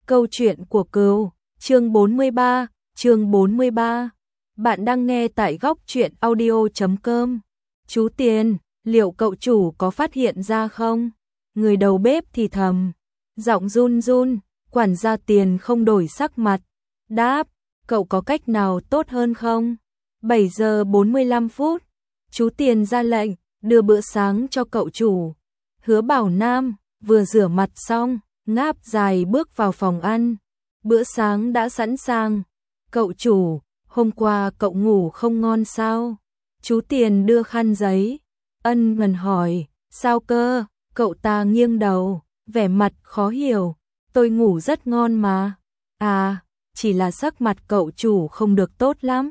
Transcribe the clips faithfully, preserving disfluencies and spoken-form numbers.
Câu chuyện của cừu, chương bốn mươi ba, chương bốn mươi ba. Bạn đang nghe tại góc truyện audio chấm com. Chú Tiền, liệu cậu chủ có phát hiện ra không? Người đầu bếp thì thầm, giọng run run, quản gia Tiền không đổi sắc mặt. Đáp, cậu có cách nào tốt hơn không? bảy giờ bốn mươi lăm phút, chú Tiền ra lệnh, đưa bữa sáng cho cậu chủ. Hứa Bảo Nam, vừa rửa mặt xong, ngáp dài bước vào phòng ăn. Bữa sáng đã sẵn sàng. Cậu chủ, hôm qua cậu ngủ không ngon sao? Chú Tiền đưa khăn giấy. Ân ngần hỏi, sao cơ? Cậu ta nghiêng đầu, vẻ mặt khó hiểu. Tôi ngủ rất ngon mà. À, chỉ là sắc mặt cậu chủ không được tốt lắm.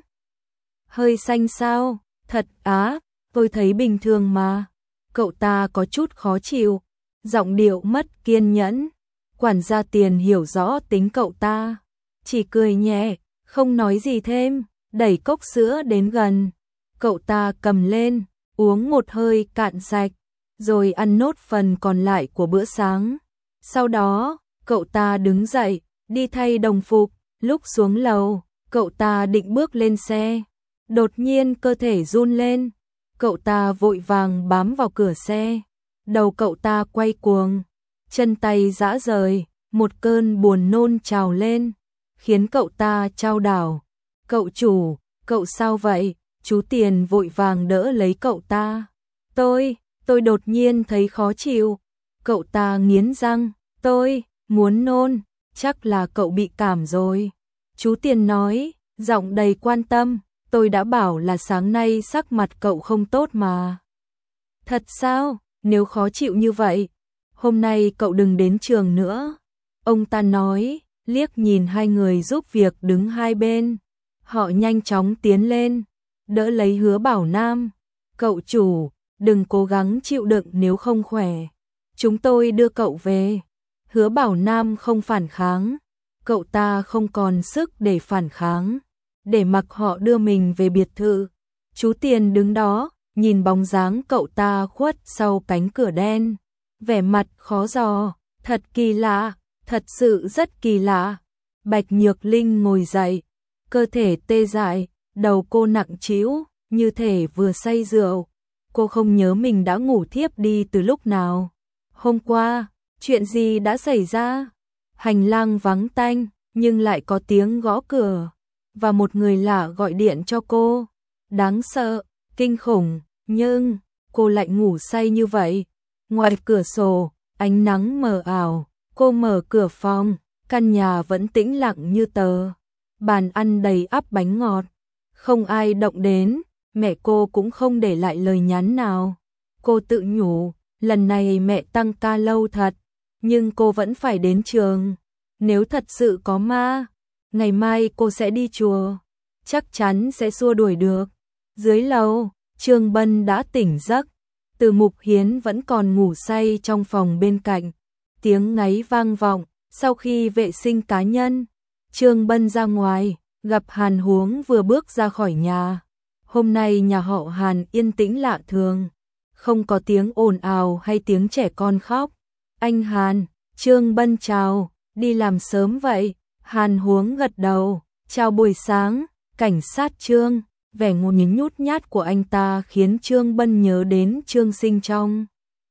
Hơi xanh sao? Thật á, tôi thấy bình thường mà. Cậu ta có chút khó chịu, giọng điệu mất kiên nhẫn. Quản gia Tiền hiểu rõ tính cậu ta, chỉ cười nhẹ, không nói gì thêm, đẩy cốc sữa đến gần. Cậu ta cầm lên, uống một hơi cạn sạch, rồi ăn nốt phần còn lại của bữa sáng. Sau đó, cậu ta đứng dậy, đi thay đồng phục, lúc xuống lầu, cậu ta định bước lên xe. Đột nhiên cơ thể run lên, cậu ta vội vàng bám vào cửa xe. Đầu cậu ta quay cuồng, chân tay rã rời, một cơn buồn nôn trào lên, khiến cậu ta chao đảo. Cậu chủ, cậu sao vậy? Chú Tiền vội vàng đỡ lấy cậu ta. Tôi, tôi đột nhiên thấy khó chịu. Cậu ta nghiến răng, tôi, muốn nôn, chắc là cậu bị cảm rồi. Chú Tiền nói, giọng đầy quan tâm, tôi đã bảo là sáng nay sắc mặt cậu không tốt mà. Thật sao? Nếu khó chịu như vậy, hôm nay cậu đừng đến trường nữa. Ông ta nói, liếc nhìn hai người giúp việc đứng hai bên. Họ nhanh chóng tiến lên, đỡ lấy Hứa Bảo Nam. Cậu chủ, đừng cố gắng chịu đựng nếu không khỏe. Chúng tôi đưa cậu về. Hứa Bảo Nam không phản kháng. Cậu ta không còn sức để phản kháng. Để mặc họ đưa mình về biệt thự. Chú Tiền đứng đó, nhìn bóng dáng cậu ta khuất sau cánh cửa đen. Vẻ mặt khó dò, thật kỳ lạ, thật sự rất kỳ lạ. Bạch Nhược Linh ngồi dậy, cơ thể tê dại, đầu cô nặng trĩu, như thể vừa say rượu. Cô không nhớ mình đã ngủ thiếp đi từ lúc nào. Hôm qua, chuyện gì đã xảy ra? Hành lang vắng tanh, nhưng lại có tiếng gõ cửa. Và một người lạ gọi điện cho cô. Đáng sợ, kinh khủng, nhưng cô lại ngủ say như vậy. Ngoài cửa sổ, ánh nắng mờ ảo, cô mở cửa phòng, căn nhà vẫn tĩnh lặng như tờ. Bàn ăn đầy ắp bánh ngọt, không ai động đến, mẹ cô cũng không để lại lời nhắn nào. Cô tự nhủ, lần này mẹ tăng ca lâu thật, nhưng cô vẫn phải đến trường. Nếu thật sự có ma, ngày mai cô sẽ đi chùa, chắc chắn sẽ xua đuổi được. Dưới lầu, Trương Bân đã tỉnh giấc, Từ Mục Hiến vẫn còn ngủ say trong phòng bên cạnh. Tiếng ngáy vang vọng, sau khi vệ sinh cá nhân, Trương Bân ra ngoài, gặp Hàn Huống vừa bước ra khỏi nhà. Hôm nay nhà họ Hàn yên tĩnh lạ thường, không có tiếng ồn ào hay tiếng trẻ con khóc. Anh Hàn, Trương Bân chào, đi làm sớm vậy? Hàn Huống gật đầu, chào buổi sáng, cảnh sát Trương. Vẻ ngôn ngính nhút nhát của anh ta khiến Trương Bân nhớ đến Trương Sinh trong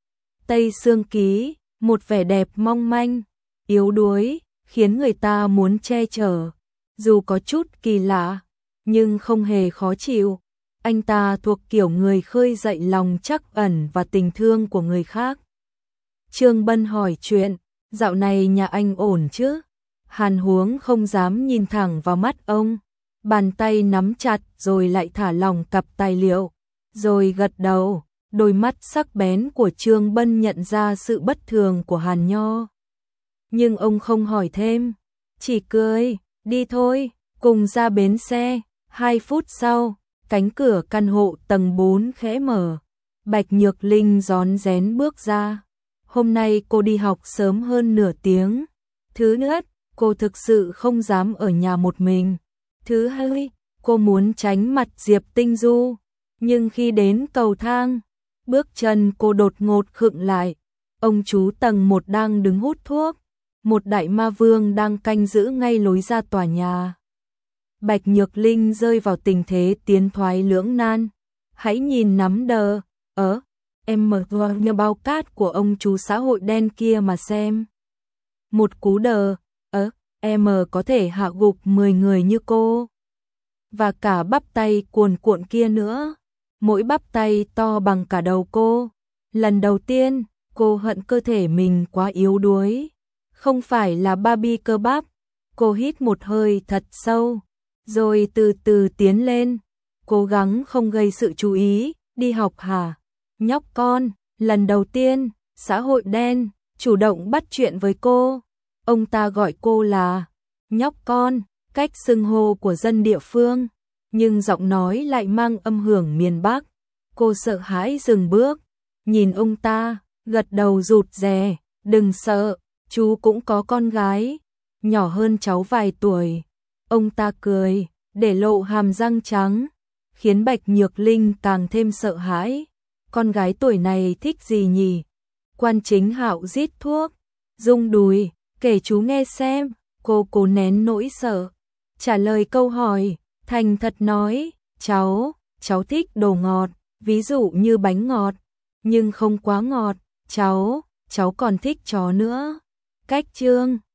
Tây Sương Ký, một vẻ đẹp mong manh, yếu đuối, khiến người ta muốn che chở. Dù có chút kỳ lạ, nhưng không hề khó chịu. Anh ta thuộc kiểu người khơi dậy lòng trắc ẩn và tình thương của người khác. Trương Bân hỏi chuyện, dạo này nhà anh ổn chứ? Hàn Huống không dám nhìn thẳng vào mắt ông. Bàn tay nắm chặt rồi lại thả lỏng cặp tài liệu, rồi gật đầu. Đôi mắt sắc bén của Trương Bân nhận ra sự bất thường của Hàn Nho. Nhưng ông không hỏi thêm, chỉ cười, đi thôi, cùng ra bến xe. Hai phút sau, cánh cửa căn hộ tầng bốn khẽ mở. Bạch Nhược Linh rón rén bước ra. Hôm nay cô đi học sớm hơn nửa tiếng. Thứ nhất, cô thực sự không dám ở nhà một mình. Thứ hai, cô muốn tránh mặt Diệp Tinh Du, nhưng khi đến cầu thang, bước chân cô đột ngột khựng lại. Ông chú tầng một đang đứng hút thuốc, một đại ma vương đang canh giữ ngay lối ra tòa nhà. Bạch Nhược Linh rơi vào tình thế tiến thoái lưỡng nan. Hãy nhìn nắm đờ, ớ, em mở như bao cát của ông chú xã hội đen kia mà xem. Một cú đờ, ớ, em có thể hạ gục mười người như cô. Và cả bắp tay cuồn cuộn kia nữa. Mỗi bắp tay to bằng cả đầu cô. Lần đầu tiên, cô hận cơ thể mình quá yếu đuối. Không phải là Barbie cơ bắp. Cô hít một hơi thật sâu, rồi từ từ tiến lên. Cố gắng không gây sự chú ý. Đi học hả? Nhóc con, lần đầu tiên, xã hội đen chủ động bắt chuyện với cô. Ông ta gọi cô là nhóc con, cách xưng hô của dân địa phương, nhưng giọng nói lại mang âm hưởng miền Bắc. Cô sợ hãi dừng bước, nhìn ông ta, gật đầu rụt rè, đừng sợ, chú cũng có con gái, nhỏ hơn cháu vài tuổi. Ông ta cười, để lộ hàm răng trắng, khiến Bạch Nhược Linh càng thêm sợ hãi. Con gái tuổi này thích gì nhỉ? Quan Chính Hạo rít thuốc, rung đùi, kể chú nghe xem. Cô cố nén nỗi sợ, trả lời câu hỏi, thành thật nói, cháu, cháu thích đồ ngọt, ví dụ như bánh ngọt, nhưng không quá ngọt, cháu, cháu còn thích chó nữa. Cách chương